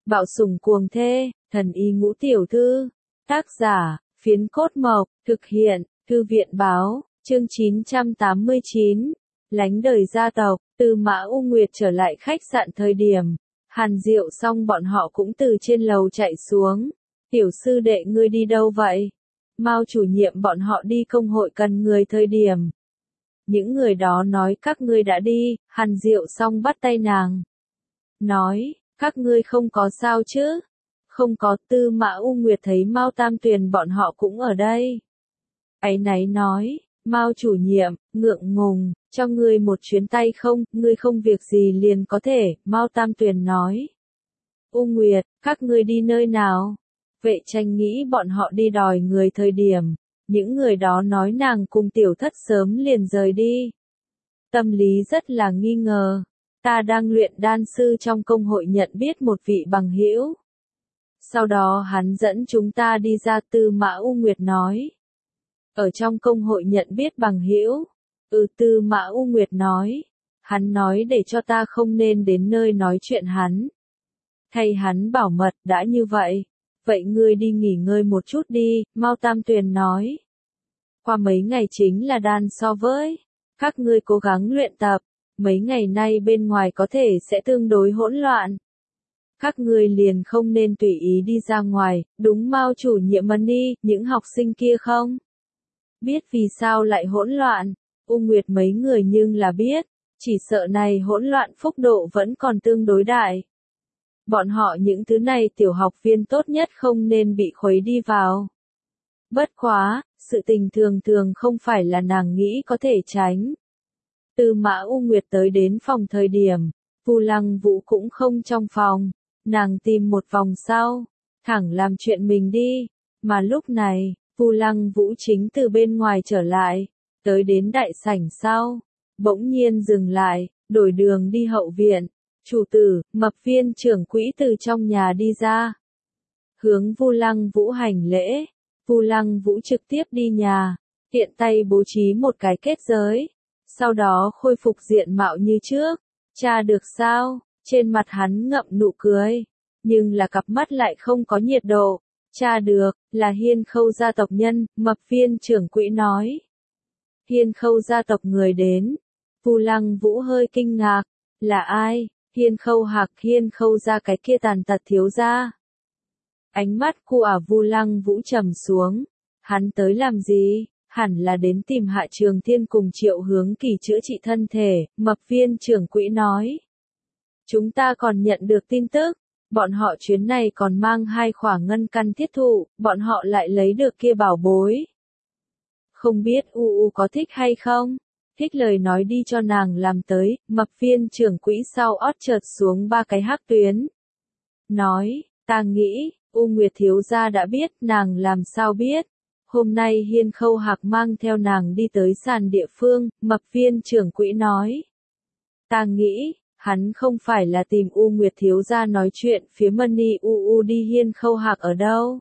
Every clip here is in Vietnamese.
Bạo sủng cuồng thê, thần y ngũ tiểu thư. Tác giả, Phiến Cốt Mộc, thực hiện, Thư viện báo, chương 989. Lánh đời gia tộc, từ Mã U Nguyệt trở lại khách sạn thời điểm. Hàn Diệu xong bọn họ cũng từ trên lầu chạy xuống. Tiểu sư đệ ngươi đi đâu vậy? Mao chủ nhiệm bọn họ đi công hội cần người thời điểm. Những người đó nói các ngươi đã đi, Hàn Diệu xong bắt tay nàng. Nói, các ngươi không có sao chứ? Không có. Tư Mã U Nguyệt thấy Mao Tam Tuyền bọn họ cũng ở đây. Áy náy nói, Mao chủ nhiệm, ngượng ngùng, cho ngươi một chuyến tay không, ngươi không việc gì liền có thể, Mao Tam Tuyền nói. U Nguyệt, các ngươi đi nơi nào? Vệ Tranh nghĩ bọn họ đi đòi người thời điểm, những người đó nói nàng cùng tiểu thất sớm liền rời đi. Tâm lý rất là nghi ngờ, ta đang luyện đan sư trong công hội nhận biết một vị bằng hữu. Sau đó hắn dẫn chúng ta đi ra. Tư Mã U Nguyệt nói. Ở trong công hội nhận biết bằng hữu. Tư Mã U Nguyệt nói. Hắn nói để cho ta không nên đến nơi nói chuyện hắn. Thay hắn bảo mật. Đã như vậy. Vậy ngươi đi nghỉ ngơi một chút đi, Mao Tam Tuyền nói. Qua mấy ngày chính là đan so với. Các ngươi cố gắng luyện tập. Mấy ngày nay bên ngoài có thể sẽ tương đối hỗn loạn. Các ngươi liền không nên tùy ý đi ra ngoài, đúng Mao chủ nhiệm Mani, những học sinh kia không? Biết vì sao lại hỗn loạn, U Nguyệt mấy người nhưng là biết, chỉ sợ này hỗn loạn phúc độ vẫn còn tương đối đại. Bọn họ những thứ này tiểu học viên tốt nhất không nên bị khuấy đi vào. Bất quá, sự tình thường thường không phải là nàng nghĩ có thể tránh. Từ Mã U Nguyệt tới đến phòng thời điểm, Vu Lăng Vũ cũng không trong phòng. Nàng tìm một vòng sau, thẳng làm chuyện mình đi, mà lúc này, Vu Lăng Vũ chính từ bên ngoài trở lại, tới đến đại sảnh sau, bỗng nhiên dừng lại, đổi đường đi hậu viện, chủ tử, Mập Viên trưởng quỹ từ trong nhà đi ra. Hướng Vu Lăng Vũ hành lễ, Vu Lăng Vũ trực tiếp đi nhà, tiện tay bố trí một cái kết giới, sau đó khôi phục diện mạo như trước, tra được sao? Trên mặt hắn ngậm nụ cười, nhưng là cặp mắt lại không có nhiệt độ. Tra được, là Hiên Khâu gia tộc nhân, Mập Viên trưởng quỹ nói. Hiên Khâu gia tộc người đến. Vu Lăng Vũ hơi kinh ngạc, là ai? Hiên Khâu Hạc. Hiên Khâu gia cái kia tàn tật thiếu gia. Ánh mắt của Vu Lăng Vũ trầm xuống, hắn tới làm gì? Hẳn là đến tìm Hạ Trường Thiên cùng Triệu Hướng Kỳ chữa trị thân thể, Mập Viên trưởng quỹ nói. Chúng ta còn nhận được tin tức, bọn họ chuyến này còn mang 2 khỏa ngân căn thiết thụ, bọn họ lại lấy được kia bảo bối. Không biết U có thích hay không? Thích lời nói đi cho nàng làm tới. Mập Viên trưởng quỹ sau ót chợt xuống 3 cái hắc tuyến. Nói, ta nghĩ, U Nguyệt thiếu gia đã biết, nàng làm sao biết. Hôm nay Hiên Khâu Hạc mang theo nàng đi tới sàn địa phương, Mập Viên trưởng quỹ nói. Ta nghĩ, hắn không phải là tìm U Nguyệt thiếu gia nói chuyện. Phía Mani đi Hiên Khâu Hạc ở đâu?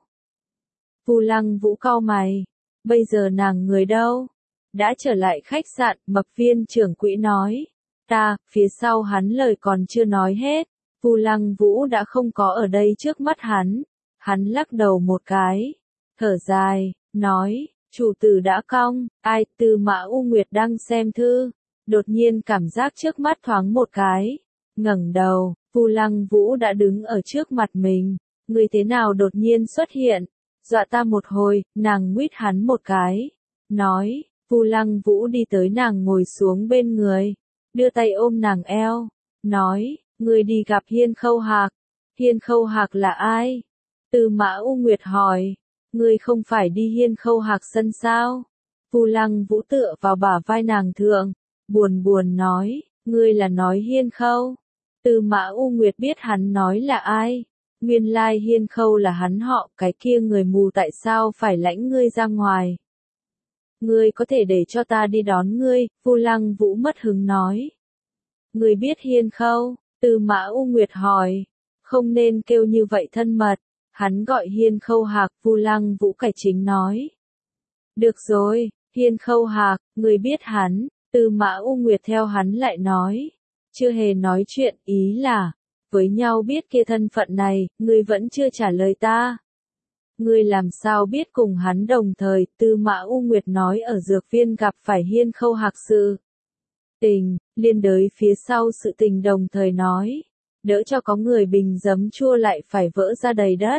Vu Lăng Vũ cau mày. Bây giờ nàng người đâu? Đã trở lại khách sạn. Mập Viên trưởng quỹ nói. Phía sau hắn lời còn chưa nói hết. Vu Lăng Vũ đã không có ở đây trước mắt hắn. Hắn lắc đầu một cái, thở dài, nói, chủ tử đã cong. Ai? Tư Mã U Nguyệt đang xem thư. Đột nhiên cảm giác trước mắt thoáng một cái, ngẩng đầu, Vu Lăng Vũ đã đứng ở trước mặt mình. Người thế nào đột nhiên xuất hiện? Dọa ta một hồi. Nàng nguyết hắn một cái, nói. Vu Lăng Vũ đi tới nàng ngồi xuống bên người, đưa tay ôm nàng eo, nói, người đi gặp Hiên Khâu Hạc. Hiên Khâu Hạc là ai? Tư Mã U Nguyệt hỏi. Ngươi không phải đi Hiên Khâu Hạc sân sao? Vu Lăng Vũ tựa vào bả vai nàng thượng, buồn buồn nói, ngươi là nói Hiên Khâu. Tư Mã U Nguyệt biết hắn nói là ai. Nguyên lai Hiên Khâu là hắn họ. Cái kia người mù tại sao phải lãnh ngươi ra ngoài? Ngươi có thể để cho ta đi đón ngươi. Vu Lăng Vũ mất hứng nói. Ngươi biết Hiên Khâu? Tư Mã U Nguyệt hỏi. Không nên kêu như vậy thân mật. Hắn gọi Hiên Khâu Hạc. Vu Lăng Vũ cải chính nói. Được rồi, Hiên Khâu Hạc, ngươi biết hắn. Tư Mã U Nguyệt theo hắn lại nói. Chưa hề nói chuyện, ý là, với nhau biết kia thân phận này, ngươi vẫn chưa trả lời ta. Ngươi làm sao biết cùng hắn đồng thời, Tư Mã U Nguyệt nói ở dược viên gặp phải Hiên Khâu Hạc sự tình, liên đới phía sau sự tình đồng thời nói, đỡ cho có người bình giấm chua lại phải vỡ ra đầy đất.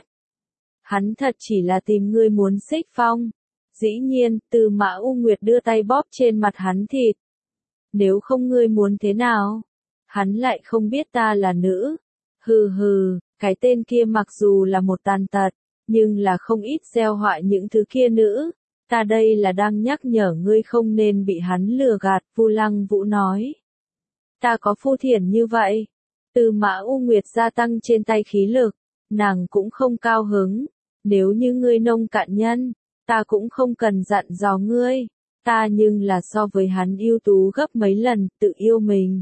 Hắn thật chỉ là tìm ngươi muốn xích phong. Dĩ nhiên, Tư Mã U Nguyệt đưa tay bóp trên mặt hắn thịt. Nếu không ngươi muốn thế nào? Hắn lại không biết ta là nữ. Hừ hừ, cái tên kia mặc dù là một tàn tật, nhưng là không ít gieo họa những thứ kia nữ. Ta đây là đang nhắc nhở ngươi không nên bị hắn lừa gạt, Vu Lăng Vũ nói. Ta có phu thiển như vậy. Tư Mã U Nguyệt gia tăng trên tay khí lực, nàng cũng không cao hứng. Nếu như ngươi nông cạn nhân, ta cũng không cần dặn dò ngươi. Ta nhưng là so với hắn ưu tú gấp mấy lần, tự yêu mình.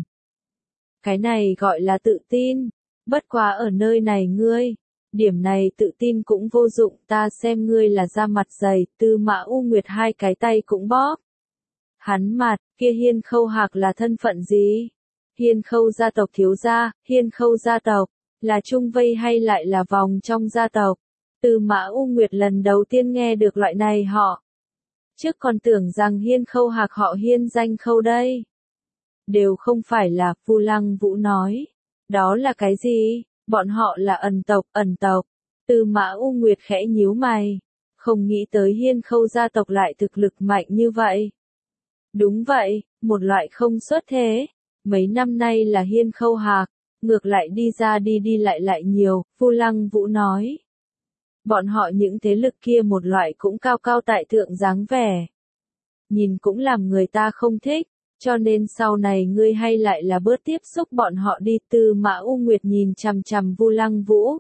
Cái này gọi là tự tin. Bất quá ở nơi này ngươi, điểm này tự tin cũng vô dụng, ta xem ngươi là da mặt dày, Tư Mã U Nguyệt hai cái tay cũng bóp. Hắn mặt, kia Hiên Khâu Hạc là thân phận gì? Hiên Khâu gia tộc thiếu gia, Hiên Khâu gia tộc, là chung vây hay lại là vòng trong gia tộc? Tư Mã U Nguyệt lần đầu tiên nghe được loại này họ. Trước còn tưởng rằng Hiên Khâu Hạc họ Hiên danh Khâu đây. Đều không phải là, Vu Lăng Vũ nói. Đó là cái gì? Bọn họ là ẩn tộc, ẩn tộc. Tư Mã U Nguyệt khẽ nhíu mày. Không nghĩ tới Hiên Khâu gia tộc lại thực lực mạnh như vậy. Đúng vậy, một loại không xuất thế. Mấy năm nay là Hiên Khâu Hạc, ngược lại đi ra đi lại nhiều, Vu Lăng Vũ nói. Bọn họ những thế lực kia một loại cũng cao cao tại thượng dáng vẻ. Nhìn cũng làm người ta không thích, cho nên sau này ngươi hay lại là bớt tiếp xúc bọn họ đi. Tư Mã U Nguyệt nhìn chằm chằm Vu Lăng Vũ.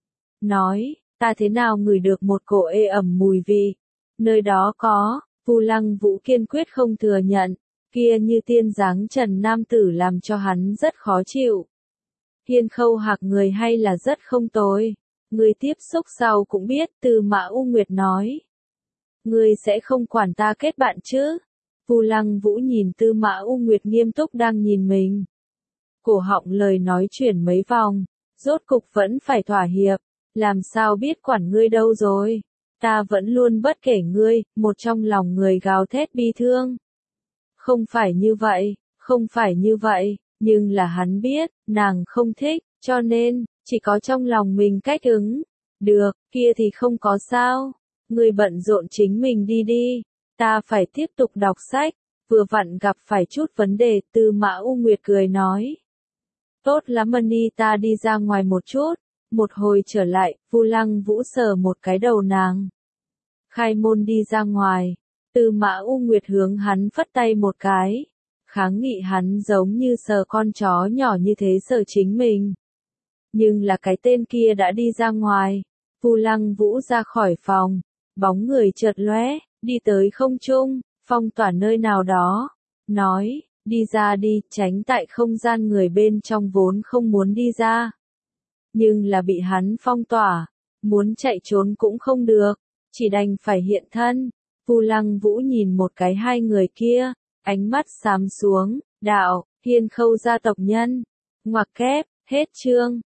Nói, ta thế nào ngửi được một cổ ê ẩm mùi vị. Nơi đó có, Vu Lăng Vũ kiên quyết không thừa nhận, kia như tiên dáng trần nam tử làm cho hắn rất khó chịu. Hiên Khâu Hạc người hay là rất không tồi. Ngươi tiếp xúc sau cũng biết, Tư Mã U Nguyệt nói. Ngươi sẽ không quản ta kết bạn chứ? Vu Lăng Vũ nhìn Tư Mã U Nguyệt nghiêm túc đang nhìn mình. Cổ họng lời nói chuyển mấy vòng, rốt cục vẫn phải thỏa hiệp, làm sao biết quản ngươi đâu rồi? Ta vẫn luôn bất kể ngươi, một trong lòng người gào thét bi thương. Không phải như vậy, không phải như vậy, nhưng là hắn biết, nàng không thích, cho nên, chỉ có trong lòng mình cách ứng. Được, kia thì không có sao. Ngươi bận rộn chính mình đi đi. Ta phải tiếp tục đọc sách. Vừa vặn gặp phải chút vấn đề, Tư Mã U Nguyệt cười nói. Tốt lắm Mani, ta đi ra ngoài một chút. Một hồi trở lại, Vu Lăng Vũ sờ một cái đầu nàng. Khai môn đi ra ngoài. Tư Mã U Nguyệt hướng hắn phất tay một cái. Kháng nghị hắn giống như sờ con chó nhỏ như thế sờ chính mình. Nhưng là cái tên kia đã đi ra ngoài. Vu Lăng Vũ ra khỏi phòng. Bóng người chợt lóe, đi tới không trung, phong tỏa nơi nào đó. Nói, đi ra đi, tránh tại không gian người bên trong vốn không muốn đi ra. Nhưng là bị hắn phong tỏa. Muốn chạy trốn cũng không được. Chỉ đành phải hiện thân. Vu Lăng Vũ nhìn một cái hai người kia. Ánh mắt xám xuống, đạo, Hiên Khâu gia tộc nhân. Ngoặc kép, hết chương.